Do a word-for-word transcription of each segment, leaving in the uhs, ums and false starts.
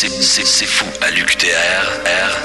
C'est, c'est, c'est fou à l'U Q T R. R.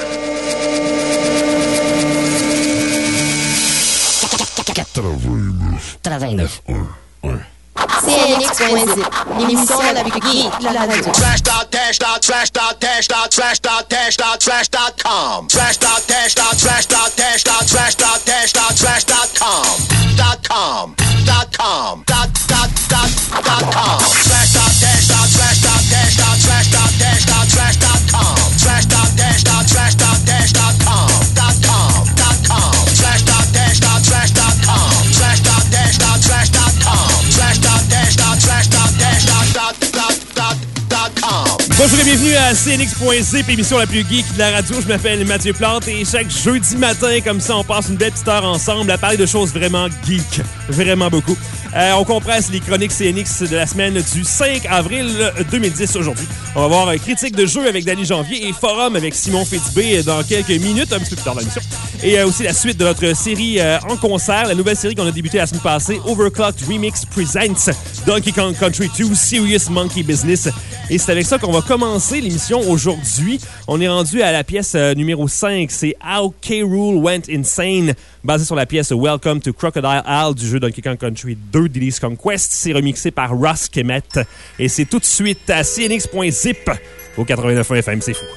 quatre-vingt-neuf. C N X point zip, l'émission la plus geek de la radio. Slash dot dash dot slash dot dash dot slash dot dash dot slash dot com. Slash dot dash dot slash dot dash dot slash dot dash dot slash dot com. Dot com. Dot com. Dot dot dot dot com. Slash dot dash dot slash dot dash dot slash dot dash dot slash dot com. Slash dot dash dot slash dot dash dot com. Dot com. Dot com. Slash dot dash dot slash dot com. Slash dot dash dot slash dot com. Slash dot dash dot slash dot dash dot dot dot dot dot com. Bonjour et bienvenue à C N X point zip, émission la plus geek de la radio. Je m'appelle Mathieu Plante et chaque jeudi matin, comme ça, on passe une belle petite heure ensemble à parler de choses vraiment geek. Vraiment beaucoup. Euh, on compresse les chroniques C N X de la semaine du cinq avril deux mille dix aujourd'hui. On va voir critique de jeu avec Danny Janvier et forum avec Simon Fitzbé dans quelques minutes, un petit peu plus tard dans l'émission. Et euh, aussi la suite de notre série euh, en concert, la nouvelle série qu'on a débutée la semaine passée, Overclocked Remix Presents Donkey Kong Country deux Serious Monkey Business. Et c'est avec ça qu'on va commencer l'émission aujourd'hui. On est rendu à la pièce euh, numéro cinq, c'est How K. Rool Went Insane, basé sur la pièce Welcome to Crocodile Isle du jeu Donkey Kong Country deux Diddy's Conquest. C'est remixé par Ross Kemet. Et c'est tout de suite à C N X point zip au quatre-vingt-neuf F M, c'est fou.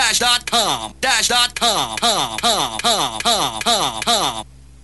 dash dot com dash dot com com com com com com com.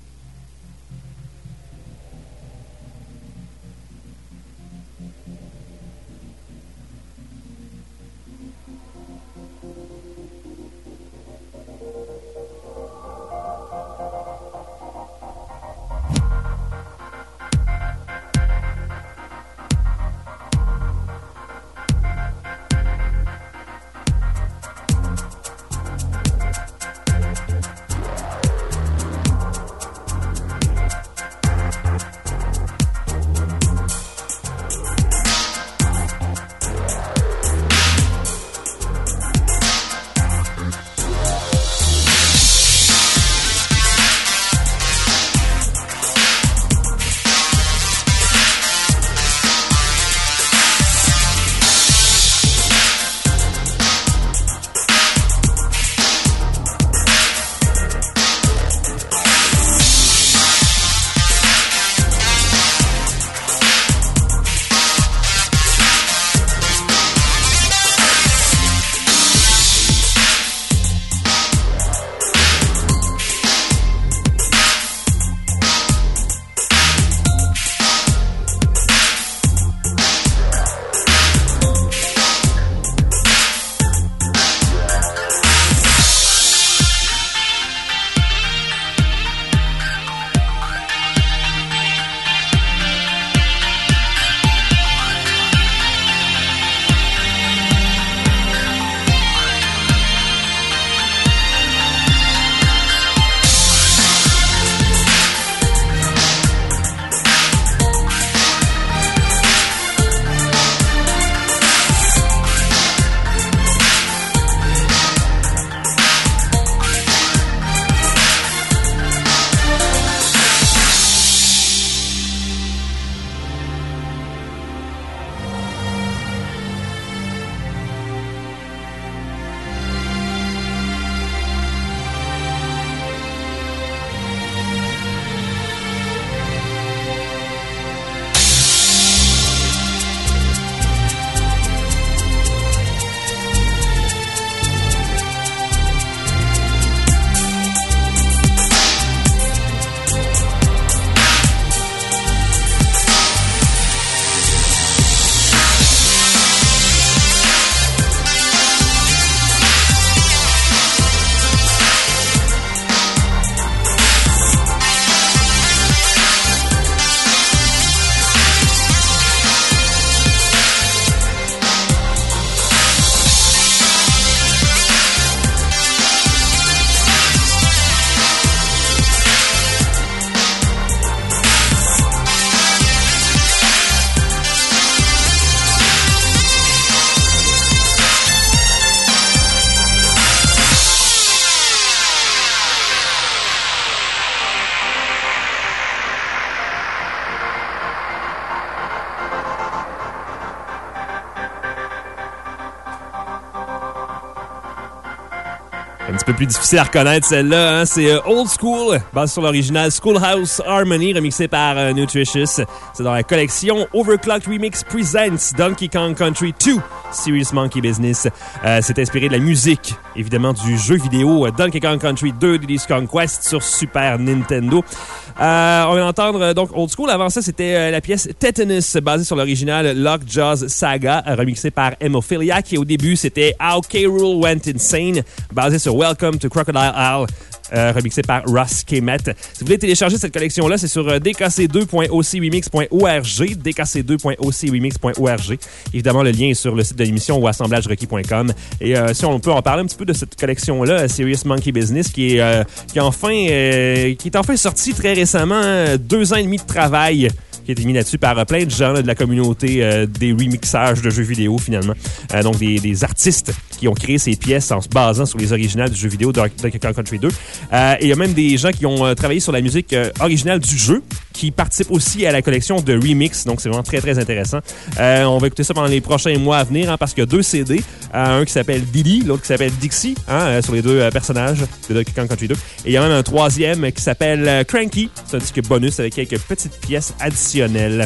Un petit peu plus difficile à reconnaître celle-là, hein? C'est euh, Old School, basé sur l'original Schoolhouse Harmony, remixé par euh, Nutritious. C'est dans la collection Overclocked Remix Presents Donkey Kong Country deux, Serious Monkey Business. Euh, c'est inspiré de la musique, évidemment, du jeu vidéo Donkey Kong Country deux Diddy's Kong Quest sur Super Nintendo. Euh, on va entendre donc Old School. Avant ça, c'était euh, la pièce Tetanus, basée sur l'original Lockjaw's Saga, remixé par Hemophilia, qui au début, c'était How K. Rool Went Insane, basé sur Welcome to Crocodile Isle, euh, remixé par Ross Kemet. Si vous voulez télécharger cette collection-là, c'est sur euh, d k c deux point o c remix point org, d k c deux point o c remix point org. Évidemment, le lien est sur le site de l'émission ou assemblage requis point com. Et euh, si on peut en parler un petit peu de cette collection-là, Serious Monkey Business, qui est, euh, qui est, enfin, euh, qui est enfin sortie très récemment, hein, deux ans et demi de travail qui a été mis là-dessus par euh, plein de gens là, de la communauté euh, des remixages de jeux vidéo, finalement. Euh, donc, des, des artistes qui ont créé ces pièces en se basant sur les originales du jeu vidéo de Donkey Kong Country deux. Euh, et il y a même des gens qui ont euh, travaillé sur la musique euh, originale du jeu, qui participent aussi à la collection de remix. Donc, c'est vraiment très, très intéressant. Euh, on va écouter ça pendant les prochains mois à venir, hein, parce qu'il y a deux C D. Euh, un qui s'appelle Diddy, l'autre qui s'appelle Dixie, hein, euh, sur les deux euh, personnages de Donkey Kong Country deux. Et il y a même un troisième qui s'appelle euh, Cranky. C'est un disque bonus avec quelques petites pièces additionnelles.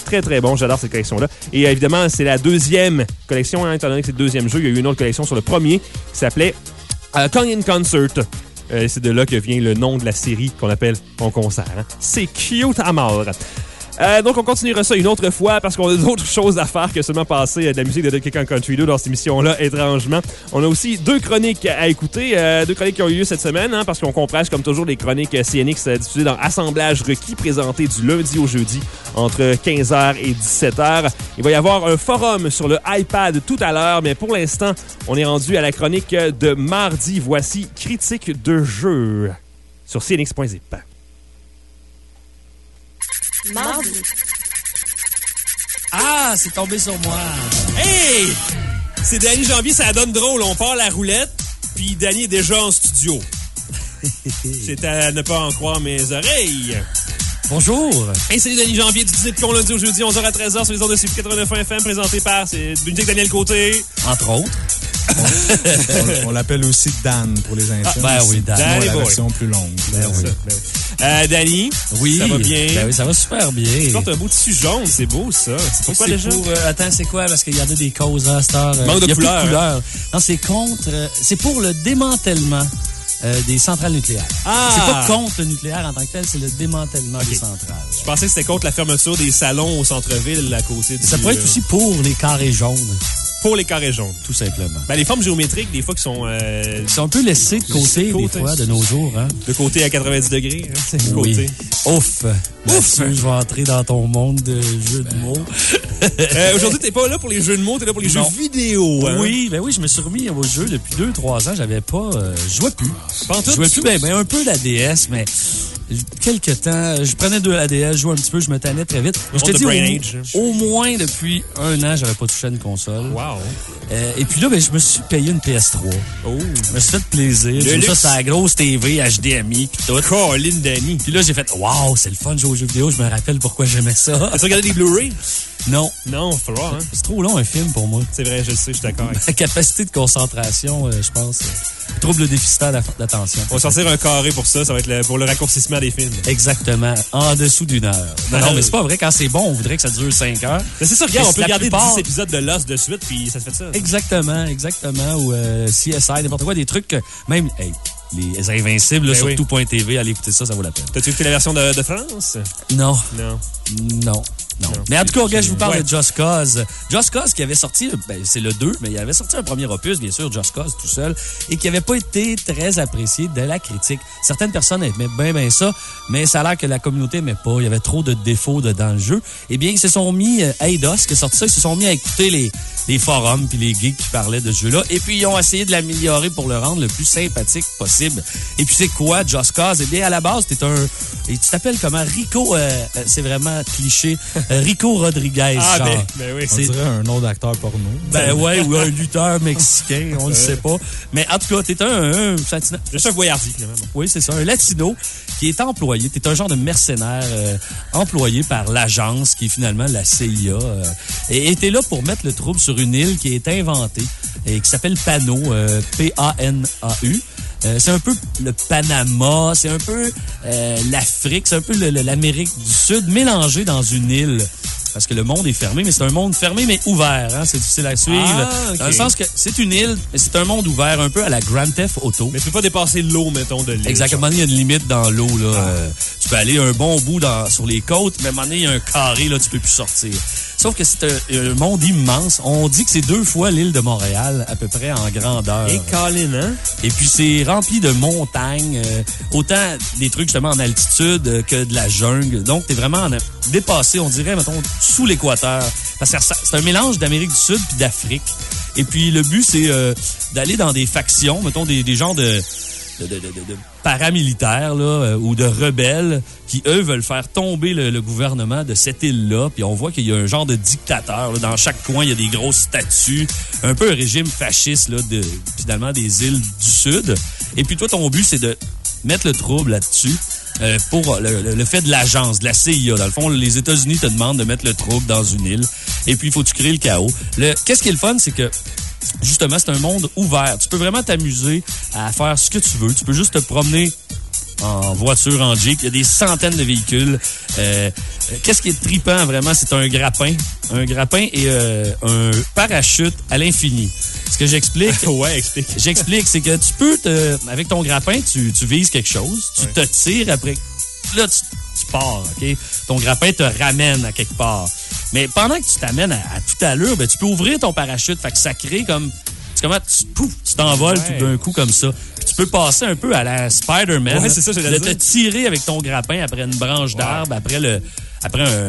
Très, très bon. J'adore cette collection-là. Et euh, évidemment, c'est la deuxième collection, hein, étant donné que c'est le deuxième jeu. Il y a eu une autre collection sur le premier qui s'appelait euh, Kong in Concert. Euh, c'est de là que vient le nom de la série qu'on appelle En concert. Hein. C'est cute à mort. Euh, donc, on continuera ça une autre fois parce qu'on a d'autres choses à faire que seulement passer de la musique de Donkey Kong Country deux dans cette émission-là, étrangement. On a aussi deux chroniques à écouter, euh, deux chroniques qui ont eu lieu cette semaine, hein, parce qu'on compresse comme toujours les chroniques C N X euh, diffusées dans Assemblage requis, présentées du lundi au jeudi entre quinze heures et dix-sept heures. Il va y avoir un forum sur le iPad tout à l'heure, mais pour l'instant, on est rendu à la chronique de mardi. Voici Critique de jeu sur C N X point zip. Mardi. Ah, c'est tombé sur moi. Hey! C'est Danny Janvier, ça donne drôle. On part la roulette, puis Danny est déjà en studio. C'est à ne pas en croire mes oreilles. Bonjour. Hey, salut Danny Janvier, du dix-sept qu'on lundi au jeudi, onze heures à treize heures sur les ondes de C F quatre-vingt-neuf F M, présenté par c'est musique Daniel Côté. Entre autres. on on l'appelle aussi Dan pour les intimes. Ah, ben oui, Dan. Sinon, Dan la boy. version plus longue. Ben oui. Euh, Danny, Oui. ça va bien? Ben oui, ça va super bien. Tu portes un beau tissu jaune, c'est beau ça. C'est pourquoi C'est déjà? pour, euh, attends, c'est quoi? Parce qu'il y en a des causes à cette heure. euh, Manque de il y a plus couleurs, couleurs. Non, c'est contre... euh, c'est pour le démantèlement euh, des centrales nucléaires. Ah! C'est pas contre le nucléaire en tant que tel, c'est le démantèlement Ok. des centrales. Je pensais que c'était contre la fermeture des salons au centre-ville à côté du... Ça pourrait être aussi pour les carrés jaunes, pour les carrés jaunes. tout simplement. Ben, les formes géométriques, des fois, qui sont euh, Ils sont un peu laissés de côté, De des côté. fois, de nos jours. Hein? de côté à quatre-vingt-dix degrés. Hein, c'est de Oui. côté. Ouf! Ouf! Je vais entrer dans ton monde de jeux de mots. Euh, aujourd'hui, t'es pas là pour les jeux de mots, t'es là pour les Non. jeux vidéo. Hein? Oui, ben oui, je me suis remis au jeu depuis deux trois ans. J'avais pas... Euh, je jouais plus. Pas en tout? Je jouais plus, ben, ben un peu la D S, mais quelques temps, je prenais de la D S, je jouais un petit peu, je me tannais très vite. Mais je te On the dis, brain au, age. au moins depuis un an, j'avais pas touché à une console. Wow. Euh, et puis là, ben, je me suis payé une P S trois. Oh. Je me suis fait plaisir. J'ai luxe. ça, c'est la grosse T V, H D M I, pis tout. Colin Danny. Puis là, j'ai fait, waouh, c'est le fun de jouer aux jeux vidéo. Je me rappelle pourquoi j'aimais ça. As-tu regardé des Blu-ray? Non. Non, faut voir, hein. C'est trop long, un film, pour moi. C'est vrai, je le sais, je suis d'accord avec ça. La capacité de concentration, euh, je pense, euh, trouble déficitaire d'aff- d'attention. On va sortir un carré pour ça, ça va être le- pour le raccourcissement des films. Exactement. En dessous d'une heure. Non, non, mais c'est pas vrai. Quand c'est bon, on voudrait que ça dure cinq heures. Mais c'est ça, regarde, Mais on peut la regarder plupart- dix épisodes de Lost de suite, puis ça se fait ça. Exactement, exactement. Ou euh, C S I, n'importe quoi. Des trucs que même... Hey, les Invincibles, là, Ben sur oui. tout point T V, allez écouter ça, ça vaut la peine. T'as-tu écouté la version de, de France? Non, Non. non. Non. Mais en tout cas, regarde, je vous parle Ouais. de Just Cause. Just Cause qui avait sorti, ben, c'est le deux, mais il avait sorti un premier opus, bien sûr, Just Cause tout seul, et qui avait pas été très apprécié de la critique. Certaines personnes aimaient bien, bien ça, mais ça a l'air que la communauté n'aimait pas. Il y avait trop de défauts de- dans le jeu. Eh bien, ils se sont mis, euh, Eidos qui a sorti ça, ils se sont mis à écouter les, les forums puis les geeks qui parlaient de ce jeu-là, et puis ils ont essayé de l'améliorer pour le rendre le plus sympathique possible. Et puis c'est quoi, Just Cause? Eh bien, à la base, t'es un... Et tu t'appelles comment? Rico, euh, euh, c'est vraiment cliché. Euh, Rico Rodriguez, Ah, genre. ben, ben oui. On C'est- dirait un nom d'acteur porno. Ben ouais, ou un lutteur mexicain, on le sait pas. Mais en tout cas, t'es un... un Satina- Le chef Boyardi, finalement. oui, c'est ça, un latino qui est employé. T'es un genre de mercenaire euh, employé par l'agence qui est finalement la C I A. Euh, et et t'es là pour mettre le trouble sur une île qui est inventée et qui s'appelle Pano, euh, P A N A U. Euh, c'est un peu le Panama, c'est un peu euh, l'Afrique, c'est un peu le- le- l'Amérique du Sud mélangé dans une île. Parce que le monde est fermé, mais c'est un monde fermé mais ouvert. Hein? C'est difficile à suivre. Ah, ok. Dans le sens que c'est une île, mais c'est un monde ouvert, un peu à la Grand Theft Auto. Mais tu peux pas dépasser l'eau, mettons, de l'île. Exactement, il y a une limite dans l'eau. là. Euh, tu peux aller un bon bout dans, sur les côtes, mais à un moment donné, il y a un carré, là, tu peux plus sortir. Sauf que c'est un, un monde immense. On dit que c'est deux fois l'île de Montréal, à peu près en grandeur. Et Colin, hein? Et puis c'est rempli de montagnes, euh, autant des trucs justement en altitude euh, que de la jungle. Donc t'es vraiment en a- dépassé, on dirait, mettons, sous l'équateur. Parce que ça- c'est un mélange d'Amérique du Sud puis d'Afrique. Et puis le but, c'est euh, d'aller dans des factions, mettons, des, des genres de... de, de, de, de paramilitaires là, euh, ou de rebelles qui, eux, veulent faire tomber le, le gouvernement de cette île-là. Puis on voit qu'il y a un genre de dictateur. Là. Dans chaque coin, il y a des grosses statues. Un peu un régime fasciste, là, de, finalement, des îles du Sud. Et puis toi, ton but, c'est de mettre le trouble là-dessus. Euh, pour le, le, le fait de l'agence, de la C I A. Dans le fond, les États-Unis te demandent de mettre le trouble dans une île. Et puis, il faut que tu crées le chaos. Le, qu'est-ce qui est le fun, c'est que justement, c'est un monde ouvert. Tu peux vraiment t'amuser à faire ce que tu veux. Tu peux juste te promener en voiture, en Jeep. Il y a des centaines de véhicules. Euh, qu'est-ce qui est trippant, vraiment? C'est un grappin. Un grappin et euh, un parachute à l'infini. Ce que j'explique... ouais, explique. J'explique, c'est que tu peux, te, avec ton grappin, tu, tu vises quelque chose, tu ouais. te tires après... Là, tu, tu pars, OK? Ton grappin te ramène à quelque part. Mais pendant que tu t'amènes à, à toute allure, ben, tu peux ouvrir ton parachute. Fait que ça crée comme... Comment tu, pouf, tu t'envoles ouais. tout d'un coup comme ça. Puis tu peux passer un peu à la Spider-Man. Ouais, c'est ça, de te tirer avec ton grappin après une branche d'arbre, ouais. après le après un,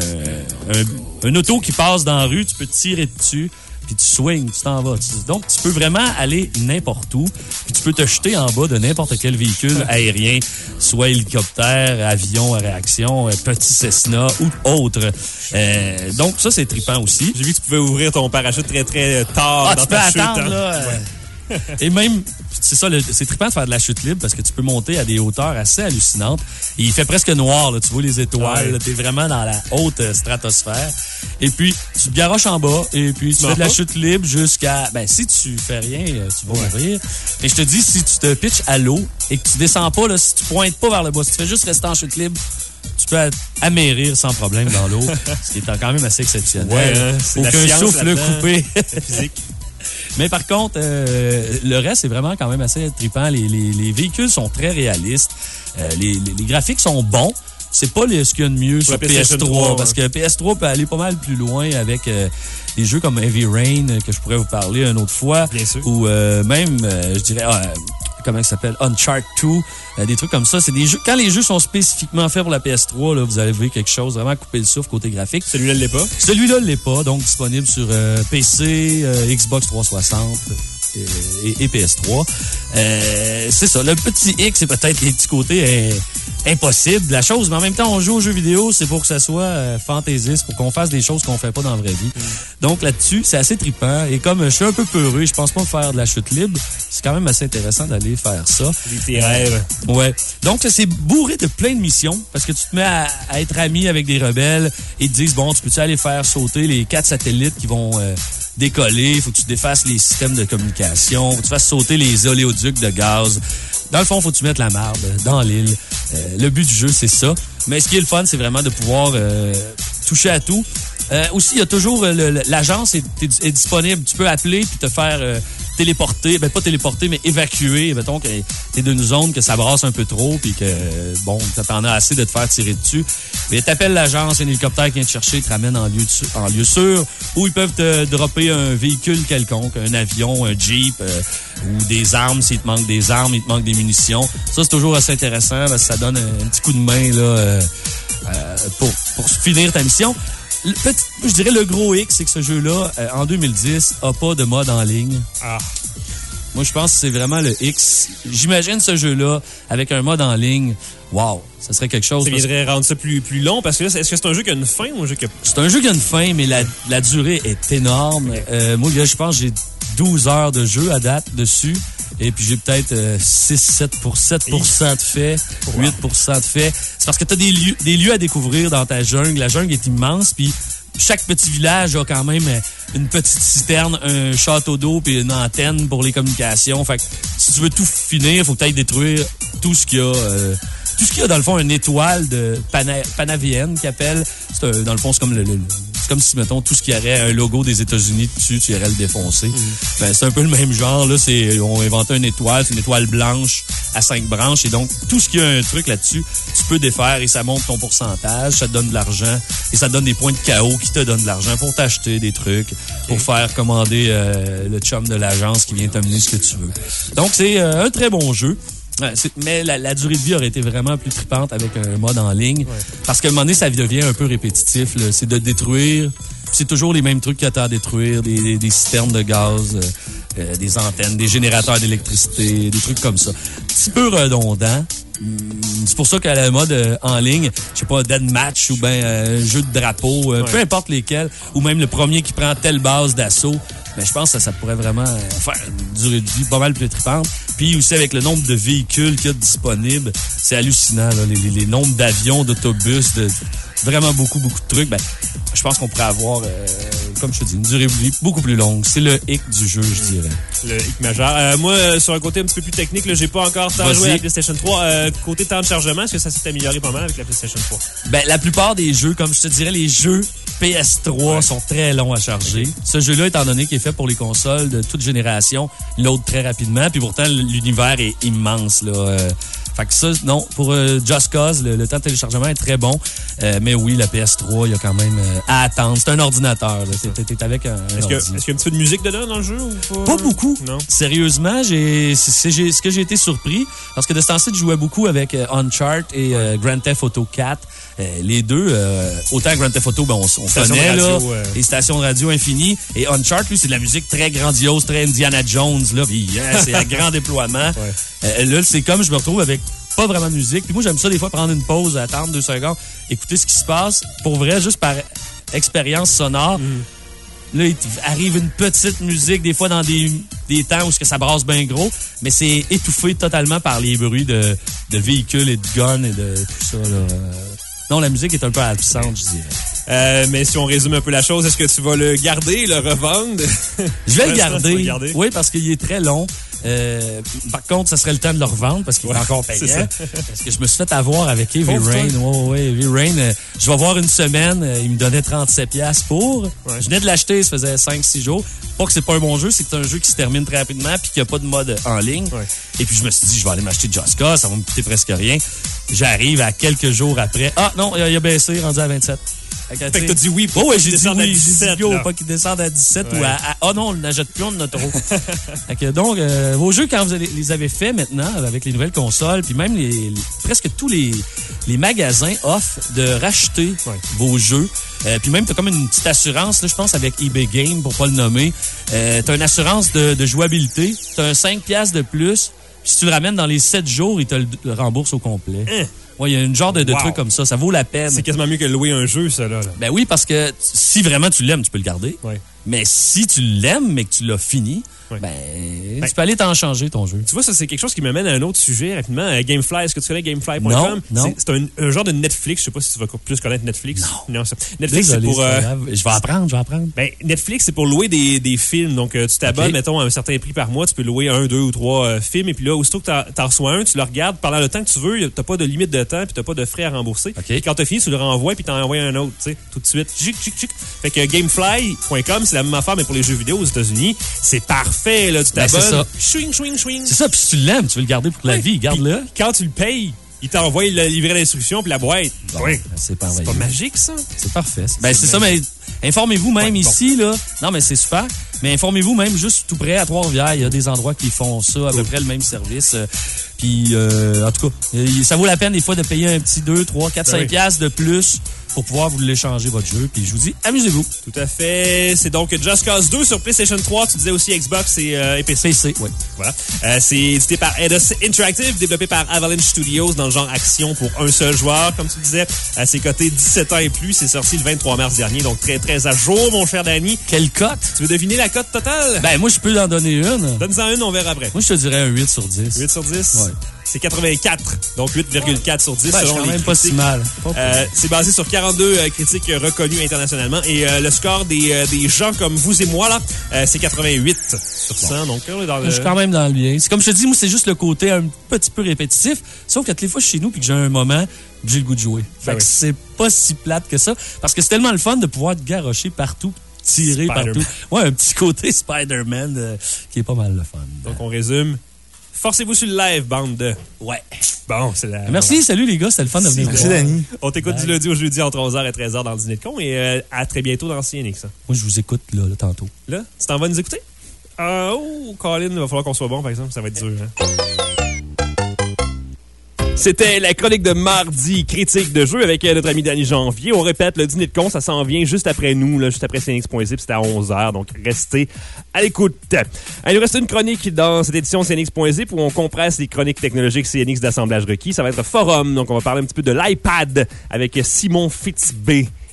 un, un auto qui passe dans la rue, tu peux te tirer dessus, puis tu swings, tu t'en vas. Donc, tu peux vraiment aller n'importe où, puis tu peux te jeter en bas de n'importe quel véhicule aérien, soit hélicoptère, avion à réaction, petit Cessna ou autre. Euh, donc, ça, c'est trippant aussi. J'ai vu que tu pouvais ouvrir ton parachute très, très tard ah, dans tu ta peux chute. Attendre, hein? là, ouais. Et même, c'est ça, le, c'est trippant de faire de la chute libre parce que tu peux monter à des hauteurs assez hallucinantes. Et il fait presque noir, là, tu vois les étoiles, ouais. Tu es vraiment dans la haute stratosphère. Et puis, tu te garoches en bas et puis tu non fais de la pas. chute libre jusqu'à... Ben, si tu fais rien, tu vas ouais. mourir. Mais je te dis, si tu te pitches à l'eau et que tu descends pas, là, si tu pointes pas vers le bas, si tu fais juste rester en chute libre, tu peux amérir sans problème dans l'eau, ce qui est quand même assez exceptionnel. Ouais, hein, aucun souffle coupé. Physique. Mais par contre, euh, le reste, c'est vraiment quand même assez trippant. Les, les, les véhicules sont très réalistes. Euh, les, les, les graphiques sont bons. C'est pas les, ce qu'il y a de mieux sur P S trois, parce que P S trois peut aller pas mal plus loin avec euh, des jeux comme Heavy Rain, que je pourrais vous parler une autre fois. Bien sûr. Ou euh, même, euh, je dirais... Euh, comment ça s'appelle, Uncharted deux, euh, des trucs comme ça. C'est des jeux. Quand les jeux sont spécifiquement faits pour la P S trois, là, vous allez voir quelque chose, vraiment couper le souffle côté graphique. Celui-là ne l'est pas. Celui-là ne l'est pas, donc disponible sur euh, P C, euh, Xbox trois cent soixante et, et, et P S trois. Euh, c'est ça. Le petit X, c'est peut-être les petits côtés euh, impossibles de la chose, mais en même temps, on joue aux jeux vidéo, c'est pour que ça soit euh, fantaisiste, pour qu'on fasse des choses qu'on fait pas dans la vraie vie. Mm. Donc là-dessus, c'est assez trippant. Et comme je suis un peu peureux, je pense pas faire de la chute libre, c'est quand même assez intéressant d'aller faire ça. Tes rêves. Ouais. Donc, c'est bourré de plein de missions parce que tu te mets à, à être ami avec des rebelles et te disent, bon, tu peux-tu aller faire sauter les quatre satellites qui vont euh, décoller? Faut que tu défasses les systèmes de communication. Faut que tu fasses sauter les oléoducs de gaz. Dans le fond, faut que tu mettes la marde dans l'île. Euh, le but du jeu, c'est ça. Mais ce qui est le fun, c'est vraiment de pouvoir euh, toucher à tout. Euh, aussi, il y a toujours... Euh, l'agence est, est, est disponible. Tu peux appeler puis te faire... Euh, téléporter, ben pas téléporter, mais évacuer. Mettons que t'es d'une zone que ça brasse un peu trop puis que, bon, t'en as assez de te faire tirer dessus. Mais t'appelles l'agence, un hélicoptère qui vient te chercher, te ramène en lieu, de, en lieu sûr, ou ils peuvent te dropper un véhicule quelconque, un avion, un Jeep, euh, ou des armes, s'il te manque des armes, il te manque des munitions. Ça, c'est toujours assez intéressant parce que ça donne un, un petit coup de main là euh, euh, pour, pour finir ta mission. Le petit, je dirais le gros X, c'est que ce jeu-là, euh, en deux mille dix, a pas de mode en ligne. Ah. Moi, je pense que c'est vraiment le X. J'imagine ce jeu-là avec un mode en ligne. Wow, ça serait quelque chose. Ça viendrait rendre ça plus, plus long parce que là, est-ce que c'est un jeu qui a une fin ou un jeu qui a... C'est un jeu qui a une fin, mais la, la durée est énorme. Okay. Euh, moi, là, je pense que j'ai douze heures de jeu à date dessus. Et puis, j'ai peut-être euh, six, sept pour sept pour cent de fait, wow. huit pour cent de fait. C'est parce que tu as des lieux, des lieux à découvrir dans ta jungle. La jungle est immense, puis chaque petit village a quand même une petite citerne, un château d'eau puis une antenne pour les communications. Fait que si tu veux tout finir, il faut peut-être détruire tout ce qu'il y a... Euh, tout ce qu'il y a, dans le fond, une étoile de pana, panavienne qui appelle. C'est un, dans le fond, c'est comme le, le c'est comme si, mettons, tout ce qui aurait un logo des États-Unis dessus, tu irais le défoncer. Mm. Ben, c'est un peu le même genre, là. C'est, on a inventé une étoile, c'est une étoile blanche à cinq branches. Et donc, tout ce qui a un truc là-dessus, tu peux défaire et ça monte ton pourcentage, ça te donne de l'argent et ça te donne des points de K O qui te donnent de l'argent pour t'acheter des trucs, pour faire commander euh, le chum de l'agence qui vient t'amener ce que tu veux. Donc, c'est euh, un très bon jeu. Ouais, mais la, la durée de vie aurait été vraiment plus trippante avec un mode en ligne. Ouais. Parce qu'à un moment donné, ça devient un peu répétitif. Là. C'est de détruire. C'est toujours les mêmes trucs qu'il y a à détruire. Des, des, des citernes de gaz, euh, des antennes, des générateurs d'électricité, des trucs comme ça. Un petit peu redondant. C'est pour ça qu'à la mode euh, en ligne, je sais pas, Deathmatch ou ben euh, jeu de drapeau, euh, ouais. peu importe lesquels, ou même le premier qui prend telle base d'assaut, mais je pense que ça, ça pourrait vraiment faire une durée de vie pas mal plus trippante. Puis aussi avec le nombre de véhicules qu'il y a disponibles, c'est hallucinant, là, les, les, les nombres d'avions, d'autobus, de vraiment beaucoup, beaucoup de trucs, ben, je pense qu'on pourrait avoir, euh, comme je te dis, une durée de vie beaucoup plus longue. C'est le hic du jeu, je dirais. Le hic majeur. Euh, moi, euh, sur un côté un petit peu plus technique, là, j'ai pas encore tant Vas-y. joué à la PlayStation trois. Euh, côté temps de chargement, est-ce que ça s'est amélioré pas mal avec la PlayStation trois? Ben, la plupart des jeux, comme je te dirais, les jeux P S trois Ouais. sont très longs à charger. Okay. Ce jeu-là, étant donné qu'il est fait pour les consoles de toute génération, il load très rapidement. Puis pourtant, l'univers est immense, là. Euh, fait que ça, non, pour euh, Just Cause, le, le temps de téléchargement est très bon. Euh, mais oui, la P S trois, il y a quand même euh, à attendre. C'est un ordinateur, là. T'es, t'es avec un, un Est-ce, que, ordi. est-ce qu'il y a un petit peu de musique dedans dans le jeu? Ou pas? Pas beaucoup. Non. Sérieusement, j'ai, c'est, c'est, j'ai, ce que j'ai été surpris, parce que de ce temps-ci, je jouais beaucoup avec euh, Uncharted et euh, Grand Theft Auto quatre. Euh, les deux, euh, autant Grand Theft Auto, ben, on, on connaît, là, radio, euh... les stations de radio infinies. Et Uncharted, lui, c'est de la musique très grandiose, très Indiana Jones, là, puis hein, c'est un grand déploiement. Ouais. Euh, là, c'est comme je me retrouve avec pas vraiment de musique. Puis moi, j'aime ça des fois prendre une pause, attendre deux secondes, écouter ce qui se passe. Pour vrai, juste par expérience sonore. Mm. Là, il arrive une petite musique, des fois dans des, des temps où ça brasse bien gros, mais c'est étouffé totalement par les bruits de, de véhicules et de guns et de tout ça, là. Non, la musique est un peu absente, je dirais. Euh, mais si on résume un peu la chose, est-ce que tu vas le garder, le revendre? Je vais le Instant, garder. le garder. Oui, parce qu'il est très long. Euh, par contre, ça serait le temps de le revendre parce qu'il ouais, est encore payant. Parce que je me suis fait avoir avec Heavy Pauvre Rain. Oui, oui, Heavy Rain. Euh, je vais voir une semaine. Euh, il me donnait trente-sept piastres pour. Ouais. Je venais de l'acheter, ça faisait cinq six jours. Pas que c'est pas un bon jeu, c'est que c'est un jeu qui se termine très rapidement puis qu'il n'y a pas de mode en ligne. Ouais. Et puis je me suis dit, je vais aller m'acheter Just Cause, ça va me coûter presque rien. J'arrive à quelques jours après. Ah non, il a, il a baissé, rendu à vingt-sept. Fait que t'as dit oui, oh, ouais, j'ai dit oui, à dix-sept, j'ai dit go, pas qu'il descende à dix-sept ouais. ou à, à... Ah non, on n'achète plus, on en a trop. Fait que donc, euh, vos jeux, quand vous les, les avez faits maintenant, avec les nouvelles consoles, puis même les, les, presque tous les, les magasins offrent de racheter ouais. vos jeux. Euh, puis même, t'as comme une petite assurance, là, je pense, avec eBay Game, pour pas le nommer. Euh, t'as une assurance de, de jouabilité. T'as un cinq piastres de plus. Puis si tu le ramènes dans les sept jours, ils te le, le remboursent au complet. Hein? Oui, il y a une genre de, de wow. truc comme ça. Ça vaut la peine. C'est quasiment mieux que louer un jeu, ça, là. Ben oui, parce que si vraiment tu l'aimes, tu peux le garder. Oui. Mais si tu l'aimes, mais que tu l'as fini, oui. ben, ben, tu peux aller t'en changer ton jeu. Tu vois, ça, c'est quelque chose qui m'amène à un autre sujet, rapidement. Euh, Gamefly, est-ce que tu connais Gamefly point com? Non, non. C'est, c'est un, un genre de Netflix. Je sais pas si tu vas plus connaître Netflix. Non. non ça. Netflix, Désolé, c'est pour... Euh, je vais apprendre, je vais apprendre. Ben, Netflix, c'est pour louer des, des films. Donc, euh, tu t'abonnes, okay. mettons, à un certain prix par mois. Tu peux louer un, deux ou trois euh, films. Et puis là, aussitôt que t'en, t'en reçois un, tu le regardes pendant le temps que tu veux. T'as pas de limite de temps, puis t'as pas de frais à rembourser. Okay. Et quand t'as fini, tu le renvoies, puis t'en envoies un autre, tu sais, tout de suite. Chic, chic, chic. Fait que Gamefly point com, c'est la même affaire, mais pour les jeux vidéo aux États-Unis. C'est parfait, là. Tu t'abonnes. Ben, Chouing, chouing, chouing. C'est ça, puis si tu l'aimes, tu veux le garder pour la oui. vie, garde-le. Puis, quand tu le payes, il t'envoie le livret d'instruction puis la boîte. Bon, oui. C'est pas, c'est pas magique, ça? C'est parfait. Ben, c'est, c'est ça, mais informez-vous même ouais, ici, bon. là. Non, mais c'est super. Mais informez-vous même juste tout près à Trois-Rivières. Il y a des endroits qui font ça, à peu près le même service. Puis, euh, en tout cas, ça vaut la peine des fois de payer un petit deux, trois, quatre, cinq piastres de plus pour pouvoir vous l'échanger votre jeu. Puis je vous dis, amusez-vous. Tout à fait. C'est donc Just Cause deux sur PlayStation trois. Tu disais aussi Xbox et, euh, et P C. P C, oui. Voilà. Euh, c'est édité par Eidos Interactive, développé par Avalanche Studios dans le genre action pour un seul joueur. Comme tu disais, à ses côtés dix-sept ans et plus. C'est sorti le vingt-trois mars dernier. Donc très, très à jour, mon cher Danny. Quelle cote? Tu veux deviner la cote totale? Ben, moi, je peux en donner une. Donne-en une, on verra après. Moi, je te dirais un huit sur dix. huit sur dix? Ouais. C'est quatre-vingt-quatre, donc huit virgule quatre sur dix ben, selon c'est quand les même critiques. Pas si mal. Euh, c'est basé sur quarante-deux euh, critiques reconnues internationalement et euh, le score des, euh, des gens comme vous et moi là, euh, c'est quatre-vingt-huit sur cent. Bon. Donc on est dans le... Je suis quand même dans le bien. C'est comme je te dis, moi c'est juste le côté un petit peu répétitif. Sauf que toutes les fois je suis chez nous puis que j'ai un moment, j'ai le goût de jouer. Fait ben que oui. c'est pas si plate que ça, parce que c'est tellement le fun de pouvoir te garrocher partout. Tirer Spider-Man. Partout. Ouais, un petit côté Spider-Man euh, qui est pas mal le fun. Donc on résume. Forcez-vous sur le live, bande de... Ouais. Bon, c'est la... Merci, salut les gars, c'était le fun de venir. Merci, Danny. On t'écoute Bye. Du lundi au jeudi entre onze heures et treize heures dans le dîner de con et euh, à très bientôt dans C N X. Moi, je vous écoute là, là tantôt. Là? Tu t'en vas nous écouter? Euh, oh, Colin, il va falloir qu'on soit bon, par exemple. Ça va être dur, hein? C'était la chronique de mardi, critique de jeu avec notre ami Danny Janvier. On répète, le dîner de con, ça s'en vient juste après nous, là, juste après C N X point zip, c'était à onze heures, donc restez à l'écoute. Il nous reste une chronique dans cette édition C N X point zip où on compresse les chroniques technologiques C N X d'assemblage requis. Ça va être forum, donc on va parler un petit peu de l'iPad avec Simon Fitzbé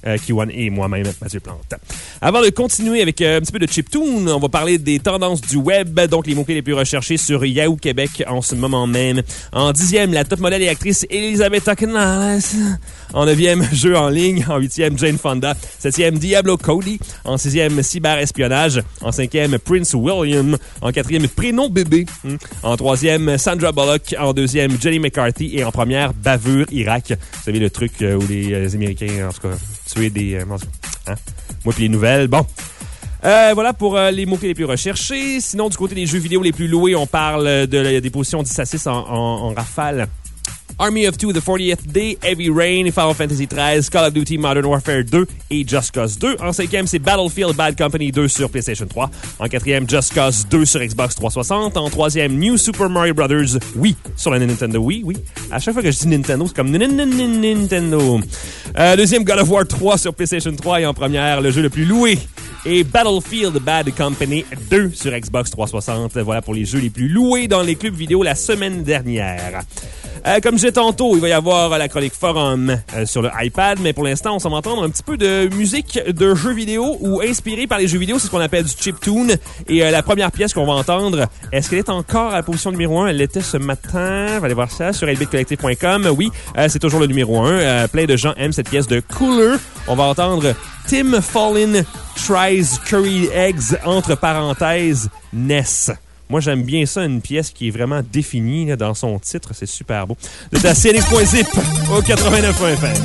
euh, Q un et moi-même, Mathieu Plante. Avant de continuer avec euh, un petit peu de chiptune, on va parler des tendances du web, donc les mots-clés les plus recherchés sur Yahoo Québec en ce moment même. En dixième, la top modèle et actrice Elisabeth Tuckenhall. En neuvième, jeu en ligne. En huitième, Jane Fonda. Septième, Diablo Cody. En sixième, cyberespionnage. En cinquième, Prince William. En quatrième, prénom bébé. En troisième, Sandra Bullock. En deuxième, Jenny McCarthy. Et en première, bavure Irak. Vous savez, le truc euh, où les euh, Américains, en tout cas, tuaient des... Euh, hein? Moi puis les nouvelles. Bon. Euh, voilà pour euh, les mots-clés les plus recherchés. Sinon, du côté des jeux vidéo les plus loués, on parle de, des positions dix à six en, en, en rafale. Army of Two, The fortieth Day, Heavy Rain, Final Fantasy treize, Call of Duty Modern Warfare deux et Just Cause deux. En cinquième, c'est Battlefield Bad Company deux sur PlayStation trois. En quatrième, Just Cause deux sur Xbox trois cent soixante. En troisième, New Super Mario Brothers Wii sur la Nintendo Wii. Oui, à chaque fois que je dis Nintendo, c'est comme Nintendo. Euh, deuxième, God of War trois sur PlayStation trois. Et en première, le jeu le plus loué et Battlefield Bad Company deux sur Xbox trois cent soixante. Voilà pour les jeux les plus loués dans les clubs vidéo la semaine dernière. Euh, comme je disais tantôt, il va y avoir la chronique forum euh, sur le iPad, mais pour l'instant, on s'en va entendre un petit peu de musique de jeux vidéo ou inspirée par les jeux vidéo. C'est ce qu'on appelle du chiptune. Et euh, la première pièce qu'on va entendre, est-ce qu'elle est encore à la position numéro un? Elle l'était ce matin. On va aller voir ça sur eight bit collective point com. Oui, euh, c'est toujours le numéro un. Euh, plein de gens aiment cette pièce de Cooler. On va entendre Tim Follin Tries Curry Eggs, entre parenthèses, Ness. Moi, j'aime bien ça, une pièce qui est vraiment définie là, dans son titre. C'est super beau. C'est à C N X point zip au quatre-vingt-neuf F M.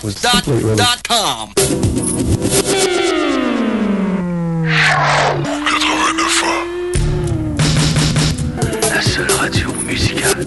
dot dot com. quatre-vingt-neuf ans. La seule radio musicale.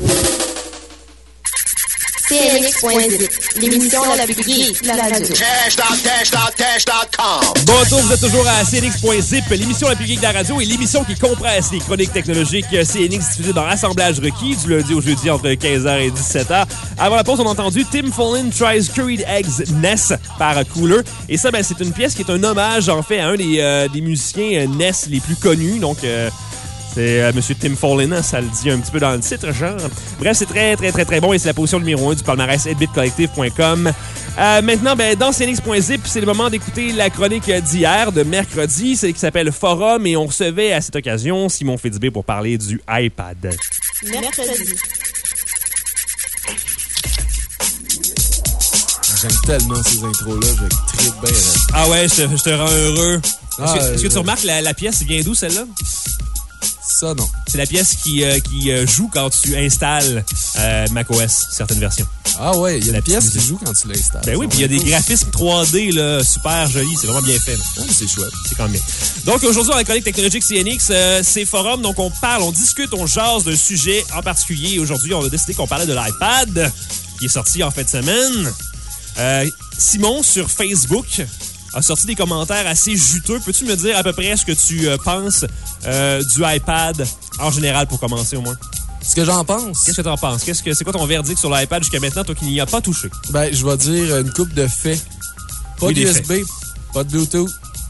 C N X point zip, l'émission la plus geek de la radio. Dash dot dash dot dash dot com. Bon retour, vous êtes toujours à C N X point zip, l'émission la plus geek de la radio et l'émission qui compresse les chroniques technologiques C N X diffusées dans Assemblage requis du lundi au jeudi entre quinze heures et dix-sept heures. Avant la pause, on a entendu Tim Follin Tries Curried Eggs Ness par Cooler. Et ça, ben, c'est une pièce qui est un hommage, en fait, à un des, euh, des musiciens euh, Ness les plus connus. Donc, euh, c'est euh, M. Tim Follin, ça le dit un petit peu dans le titre, genre. Bref, c'est très, très, très, très bon et c'est la position numéro un du palmarès eight bit collective point com. Euh, maintenant, ben, dans C N X point zip, c'est le moment d'écouter la chronique d'hier, de mercredi, c'est qui s'appelle Forum, et on recevait à cette occasion Simon Fitzbé pour parler du iPad. Mercredi. J'aime tellement ces intros-là, je tripe bien. Là. Ah ouais, je te, je te rends heureux. Ah, est-ce que, euh, est-ce que tu ouais. remarques la, la pièce vient d'où, celle-là? Ça, non. C'est la pièce qui, euh, qui euh, joue quand tu installes euh, macOS, certaines versions. Ah ouais, il y a La la pièce petite qui joue quand tu l'installes. Ben oui, puis il y a des graphismes trois D là, super jolis. C'est vraiment bien fait. Là. Ah, c'est chouette. C'est quand même bien. Donc aujourd'hui, dans la chronique technologique C N X, euh, c'est Forum. Donc on parle, on discute, on jase d'un sujet en particulier. Aujourd'hui, on a décidé qu'on parlait de l'iPad qui est sorti en fin de semaine. Euh, Simon, sur Facebook, a sorti des commentaires assez juteux. Peux-tu me dire à peu près ce que tu euh, penses euh, du iPad en général pour commencer au moins? Ce que j'en pense, Qu'est-ce que t'en penses? Qu'est-ce que, c'est quoi ton verdict sur l'iPad jusqu'à maintenant, toi qui n'y as pas touché? ben, je vais dire une coupe de faits. Pas Oui, des d'U S B, pas de Bluetooth,